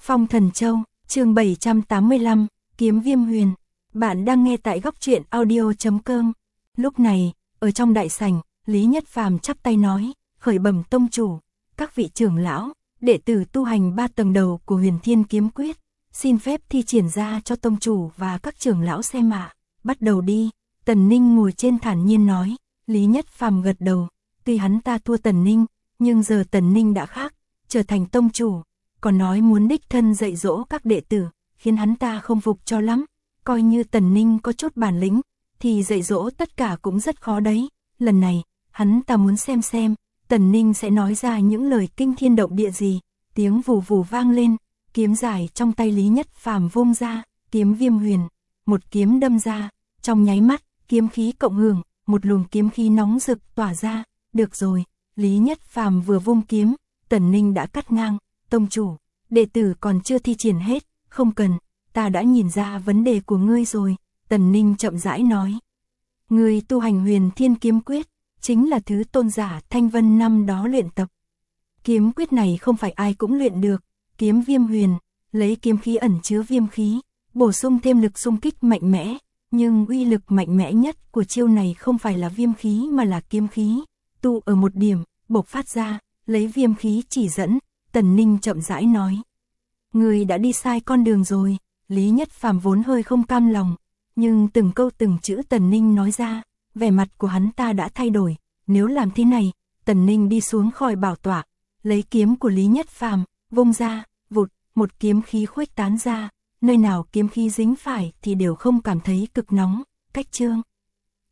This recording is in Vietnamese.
Phong Thần Châu, chương 785, Kiếm Viêm Huyền. Bạn đang nghe tại góc truyện audio.com. Lúc này, ở trong đại sảnh, Lý Nhất Phàm chắp tay nói, khởi bẩm tông chủ, các vị trưởng lão, đệ tử tu hành 3 tầng đầu của Huyền Thiên Kiếm Quyết, xin phép thi triển ra cho tông chủ và các trưởng lão xem ạ. Bắt đầu đi. Tần Ninh ngồi trên thản nhiên nói. Lý Nhất Phàm gật đầu, tuy hắn ta thua Tần Ninh, nhưng giờ Tần Ninh đã khác, trở thành tông chủ, còn nói muốn đích thân dạy dỗ các đệ tử, khiến hắn ta không phục cho lắm. Coi như Tần Ninh có chút bản lĩnh, thì dạy dỗ tất cả cũng rất khó đấy. Lần này, hắn ta muốn xem Tần Ninh sẽ nói ra những lời kinh thiên động địa gì. Tiếng vù vù vang lên, kiếm dài trong tay Lý Nhất Phàm vung ra, kiếm Viêm Huyền, một kiếm đâm ra, trong nháy mắt, kiếm khí cộng hưởng, một luồng kiếm khí nóng rực tỏa ra. Được rồi, Lý Nhất Phàm vừa vung kiếm, Tần Ninh đã cắt ngang. Tông chủ, đệ tử còn chưa thi triển hết, không cần, ta đã nhìn ra vấn đề của ngươi rồi. Tần Ninh chậm rãi nói. Ngươi tu hành Huyền Thiên Kiếm Quyết, chính là thứ tôn giả Thanh Vân năm đó luyện tập. Kiếm quyết này không phải ai cũng luyện được. Kiếm Viêm Huyền, lấy kiếm khí ẩn chứa viêm khí, bổ sung thêm lực xung kích mạnh mẽ, nhưng uy lực mạnh mẽ nhất của chiêu này không phải là viêm khí mà là kiếm khí. Tu ở một điểm, bộc phát ra, lấy viêm khí chỉ dẫn. Tần Ninh chậm rãi nói. Người đã đi sai con đường rồi. Lý Nhất Phàm vốn hơi không cam lòng, nhưng từng câu từng chữ Tần Ninh nói ra, vẻ mặt của hắn ta đã thay đổi. Nếu làm thế này, Tần Ninh đi xuống khỏi bảo tọa, lấy kiếm của Lý Nhất Phàm, vung ra, vụt, một kiếm khí khuếch tán ra, nơi nào kiếm khí dính phải thì đều không cảm thấy cực nóng. Cách chương